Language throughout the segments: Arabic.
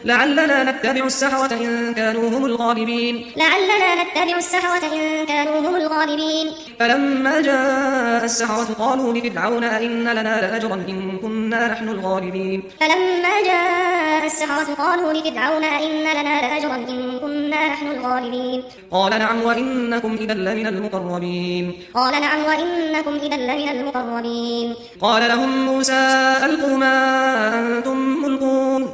لعلنا نتبع السحرة إن كانوا هم الغالبين فلما جاء السحرة قالوا لفرعون أئن لنا لأجرا إن كنا نحن الغالبين قال نعم وإنكم إذا لمن المقربين قال لهم موسى ألقوا ما أنتم ملقون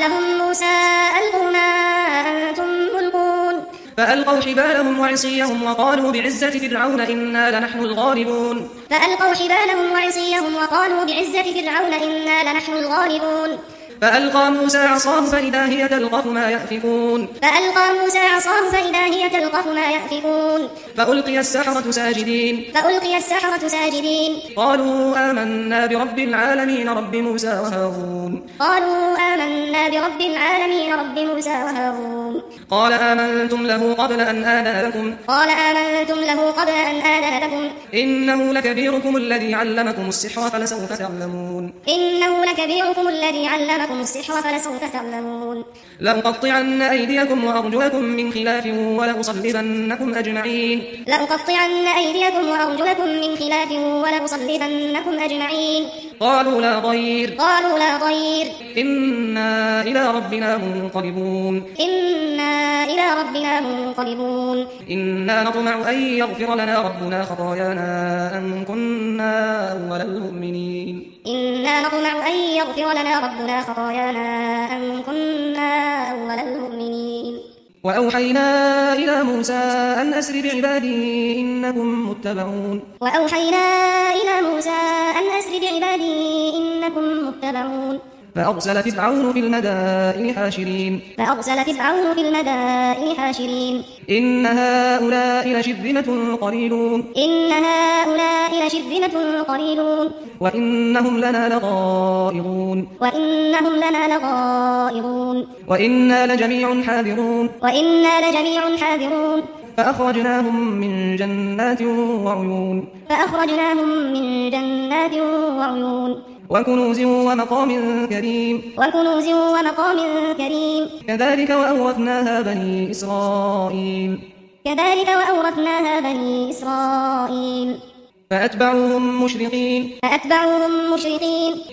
فألقوا حبالهم وعصيهم وقالوا بعزة فرعون إنا لنحن الغالبون فألقى موسى عصاه فإذا هي تلقف ما يأفكون فألقي السحرة ساجدين قالوا آمنا برب العالمين رب موسى وهارون قال آمنتم له قبل أن آذن لكم إنه لكبيركم الذي علمكم السحر فلسوف تعلمون لأقطعن أيديكم وأرجلكم من خلاف ولأصلبنكم أجمعين قالوا لا ضير إنا إلى ربنا منقلبون إنا نطمع أن يغفر لنا ربنا خطايانا أن كنا أول المؤمنين وأوحينا إلى موسى أن أسر بعبادي إنكم متبعون فأرسل فرعون في المدائن حاشرين إن هؤلاء لشرذمة قليلون وإنهم لنا لغائظون وإنا لجميع حاذرون فأخرجناهم من جنات وعيون وكنوز ومقام كريم كذلك وأورثناها بني إسرائيل فأتبعوهم مشرقين